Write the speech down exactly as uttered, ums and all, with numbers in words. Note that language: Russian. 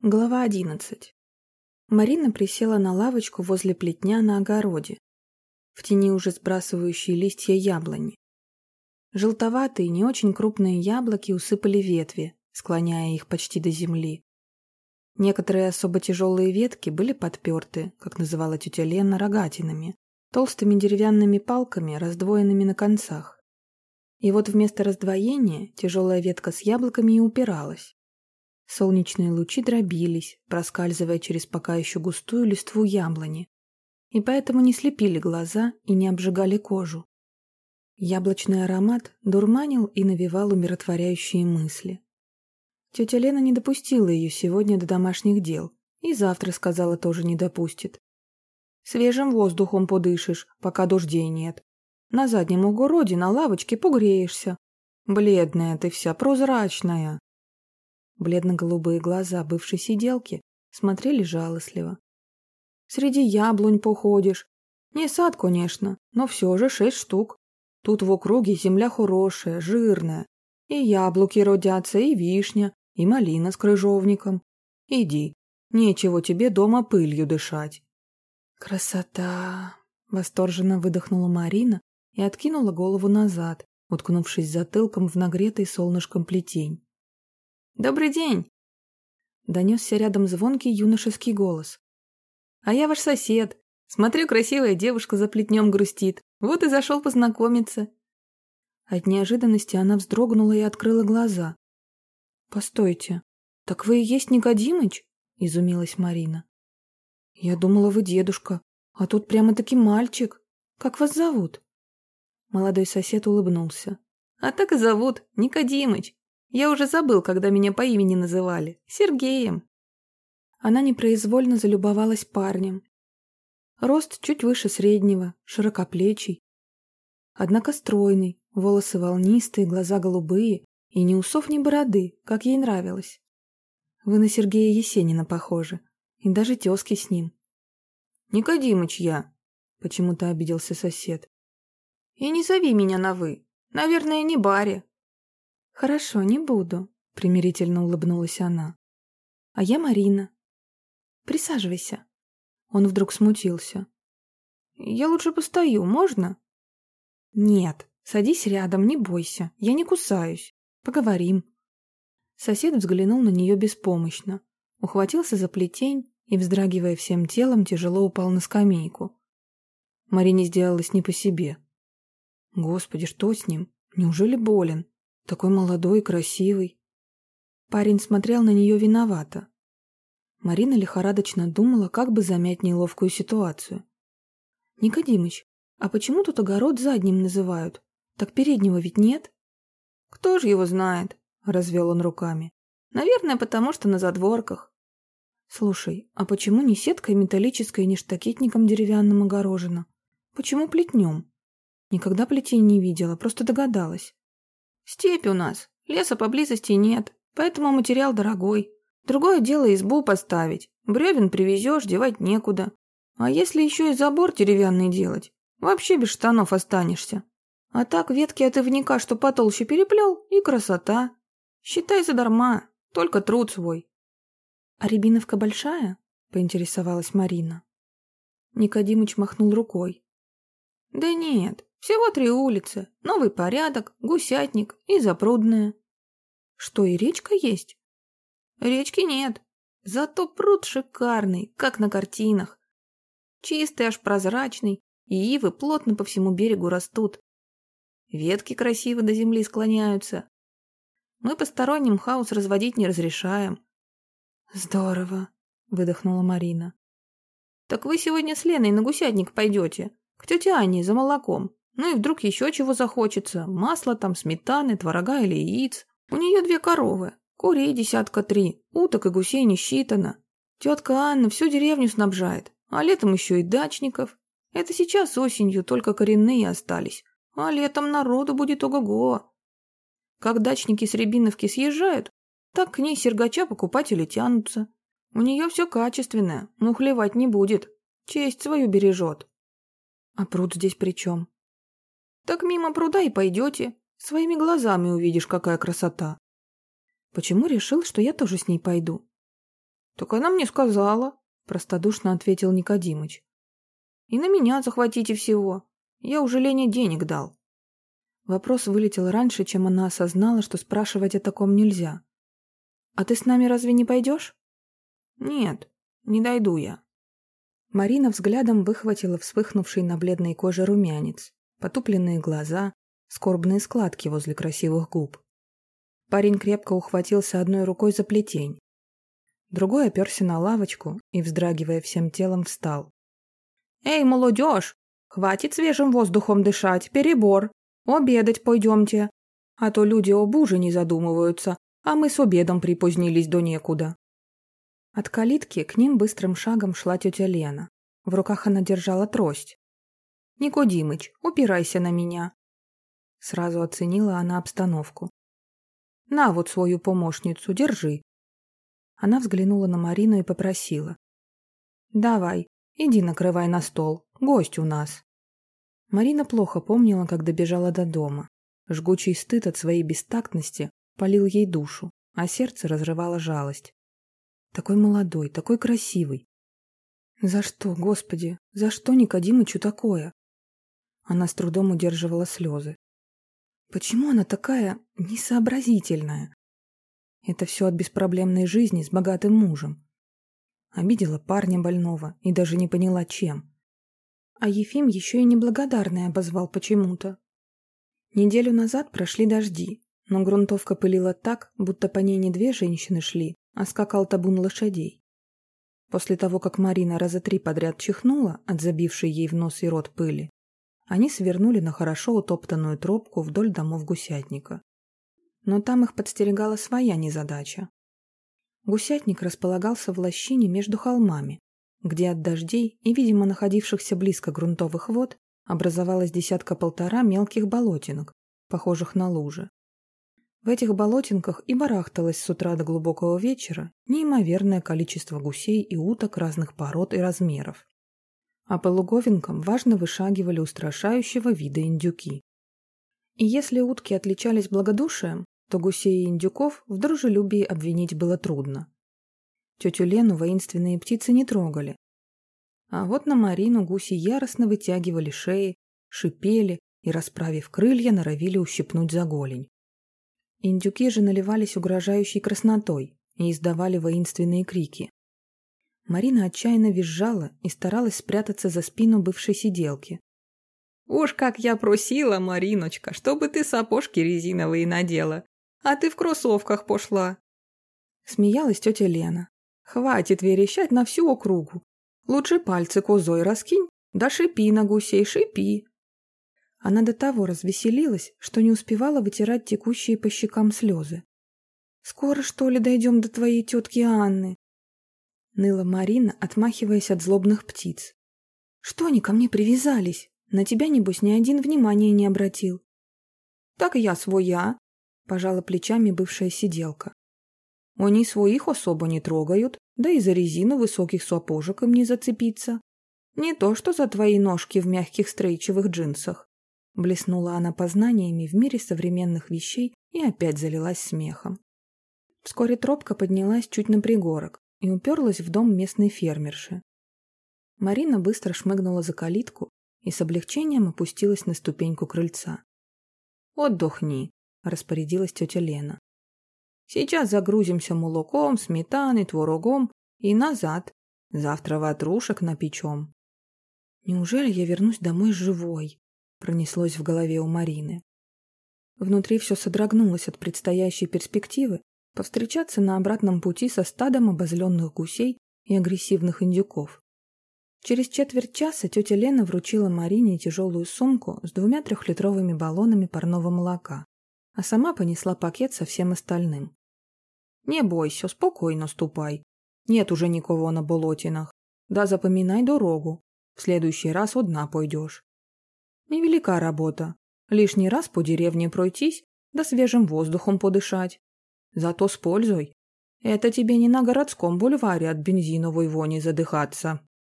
Глава одиннадцать. Марина присела на лавочку возле плетня на огороде, в тени уже сбрасывающие листья яблони. Желтоватые, не очень крупные яблоки усыпали ветви, склоняя их почти до земли. Некоторые особо тяжелые ветки были подперты, как называла тетя Лена, рогатинами, толстыми деревянными палками, раздвоенными на концах. И вот вместо раздвоения тяжелая ветка с яблоками и упиралась. Солнечные лучи дробились, проскальзывая через пока еще густую листву яблони, и поэтому не слепили глаза и не обжигали кожу. Яблочный аромат дурманил и навевал умиротворяющие мысли. Тетя Лена не допустила ее сегодня до домашних дел, и завтра, сказала, тоже не допустит. «Свежим воздухом подышишь, пока дождей нет. На заднем огороде на лавочке погреешься. Бледная ты вся, прозрачная». Бледно-голубые глаза бывшей сиделки смотрели жалостливо. «Среди яблонь походишь. Не сад, конечно, но все же шесть штук. Тут в округе земля хорошая, жирная. И яблоки родятся, и вишня, и малина с крыжовником. Иди, нечего тебе дома пылью дышать». «Красота!» — восторженно выдохнула Марина и откинула голову назад, уткнувшись затылком в нагретый солнышком плетень. «Добрый день!» — донесся рядом звонкий юношеский голос. «А я ваш сосед. Смотрю, красивая девушка за плетнем грустит. Вот и зашел познакомиться». От неожиданности она вздрогнула и открыла глаза. «Постойте, так вы и есть Никодимыч?» — изумилась Марина. «Я думала, вы дедушка, а тут прямо-таки мальчик. Как вас зовут?» Молодой сосед улыбнулся. «А так и зовут, Никодимыч. Я уже забыл, когда меня по имени называли. Сергеем». Она непроизвольно залюбовалась парнем. Рост чуть выше среднего, широкоплечий. Однако стройный, волосы волнистые, глаза голубые и ни усов, ни бороды, как ей нравилось. Вы на Сергея Есенина похожи, и даже тезки с ним. «Никодимыч я», — почему-то обиделся сосед. «И не зови меня на «вы». Наверное, не Барри». «Хорошо, не буду», — примирительно улыбнулась она. «А я Марина. Присаживайся». Он вдруг смутился. «Я лучше постою, можно?» «Нет, садись рядом, не бойся, я не кусаюсь. Поговорим». Сосед взглянул на нее беспомощно, ухватился за плетень и, вздрагивая всем телом, тяжело упал на скамейку. Марине сделалось не по себе. Господи, что с ним? Неужели болен? Такой молодой и красивый. Парень смотрел на нее виновато. Марина лихорадочно думала, как бы замять неловкую ситуацию. «Никодимыч, а почему тут огород задним называют? Так переднего ведь нет?» «Кто же его знает?» — развел он руками. «Наверное, потому что на задворках». «Слушай, а почему не сеткой металлической, не штакетником деревянным огорожено? Почему плетнем? Никогда плетей не видела, просто догадалась». «Степь у нас, леса поблизости нет, поэтому материал дорогой. Другое дело избу поставить, бревен привезешь, девать некуда. А если еще и забор деревянный делать, вообще без штанов останешься. А так ветки от ивника, что потолще переплел, и красота. Считай задарма, только труд свой». «А рябиновка большая?» — поинтересовалась Марина. Никодимыч махнул рукой. «Да нет, всего три улицы, Новый Порядок, Гусятник и Запрудная». «Что, и речка есть?» «Речки нет, зато пруд шикарный, как на картинах. Чистый, аж прозрачный, и ивы плотно по всему берегу растут. Ветки красиво до земли склоняются. Мы посторонним хаос разводить не разрешаем». «Здорово», — выдохнула Марина. «Так вы сегодня с Леной на Гусятник пойдете, к тете Анне за молоком. Ну и вдруг еще чего захочется, масла там, сметаны, творога или яиц. У нее две коровы, курей десятка три, уток и гусей не считано. Тетка Анна всю деревню снабжает, а летом еще и дачников. Это сейчас осенью только коренные остались, а летом народу будет ого-го. Как дачники с Рябиновки съезжают, так к ней сергача покупатели тянутся. У нее все качественное, мухлевать не будет, честь свою бережет». «А пруд здесь при чем?» «Так мимо пруда и пойдете, своими глазами увидишь, какая красота». «Почему решил, что я тоже с ней пойду?» Так она мне сказала, простодушно ответил Никодимыч. И на меня захватите всего. Я уже Лене денег дал. Вопрос вылетел раньше, чем она осознала, что спрашивать о таком нельзя. А ты с нами разве не пойдешь? Нет, не дойду я. Марина взглядом выхватила вспыхнувший на бледной коже румянец, потупленные глаза, скорбные складки возле красивых губ. Парень крепко ухватился одной рукой за плетень. Другой оперся на лавочку и, вздрагивая всем телом, встал. «Эй, молодежь! Хватит свежим воздухом дышать, перебор! Обедать пойдемте! А то люди об ужине задумываются, а мы с обедом припозднились до некуда». От калитки к ним быстрым шагом шла тетя Лена. В руках она держала трость. «Никодимыч, упирайся на меня!» Сразу оценила она обстановку. «На вот свою помощницу, держи!» Она взглянула на Марину и попросила. «Давай, иди накрывай на стол, гость у нас». Марина плохо помнила, как добежала до дома. Жгучий стыд от своей бестактности палил ей душу, а сердце разрывало жалость. Такой молодой, такой красивый. За что, Господи, за что Никодимычу такое? Она с трудом удерживала слезы. Почему она такая несообразительная? Это все от беспроблемной жизни с богатым мужем. Обидела парня больного и даже не поняла, чем. А Ефим еще и неблагодарный обозвал почему-то. Неделю назад прошли дожди, но грунтовка пылила так, будто по ней не две женщины шли, а скакал табун лошадей. После того, как Марина раза три подряд чихнула от забившей ей в нос и рот пыли, они свернули на хорошо утоптанную тропку вдоль домов гусятника. Но там их подстерегала своя незадача. Гусятник располагался в лощине между холмами, где от дождей и, видимо, находившихся близко грунтовых вод образовалась десятка-полтора мелких болотинок, похожих на лужи. В этих болотинках и барахталось с утра до глубокого вечера неимоверное количество гусей и уток разных пород и размеров. А по луговинкам важно вышагивали устрашающего вида индюки. И если утки отличались благодушием, то гусей и индюков в дружелюбии обвинить было трудно. Тетю Лену воинственные птицы не трогали. А вот на Марину гуси яростно вытягивали шеи, шипели и, расправив крылья, норовили ущипнуть за голень. Индюки же наливались угрожающей краснотой и издавали воинственные крики. Марина отчаянно визжала и старалась спрятаться за спину бывшей сиделки. «Уж как я просила, Мариночка, чтобы ты сапожки резиновые надела, а ты в кроссовках пошла!» Смеялась тетя Лена. «Хватит верещать на всю округу. Лучше пальцы козой раскинь, да шипи на гусей, шипи!» Она до того развеселилась, что не успевала вытирать текущие по щекам слезы. «Скоро, что ли, дойдем до твоей тетки Анны?» Ныла Марина, отмахиваясь от злобных птиц. «Что они ко мне привязались? На тебя, небось, ни один внимания не обратил». «Так я своя», — пожала плечами бывшая сиделка. «Они своих особо не трогают, да и за резину высоких сапожек им не зацепиться. Не то, что за твои ножки в мягких стрейчевых джинсах». Блеснула она познаниями в мире современных вещей и опять залилась смехом. Вскоре тропка поднялась чуть на пригорок и уперлась в дом местной фермерши. Марина быстро шмыгнула за калитку и с облегчением опустилась на ступеньку крыльца. «Отдохни», — распорядилась тетя Лена. «Сейчас загрузимся молоком, сметаной, творогом и назад. Завтра ватрушек напечем». «Неужели я вернусь домой живой?» — пронеслось в голове у Марины. Внутри все содрогнулось от предстоящей перспективы повстречаться на обратном пути со стадом обозленных гусей и агрессивных индюков. Через четверть часа тетя Лена вручила Марине тяжелую сумку с двумя трехлитровыми баллонами парного молока, а сама понесла пакет со всем остальным. «Не бойся, спокойно ступай. Нет уже никого на болотинах. Да запоминай дорогу. В следующий раз одна пойдешь. Невелика работа. Лишний раз по деревне пройтись, да свежим воздухом подышать. Зато с пользой. Это тебе не на городском бульваре от бензиновой вони задыхаться».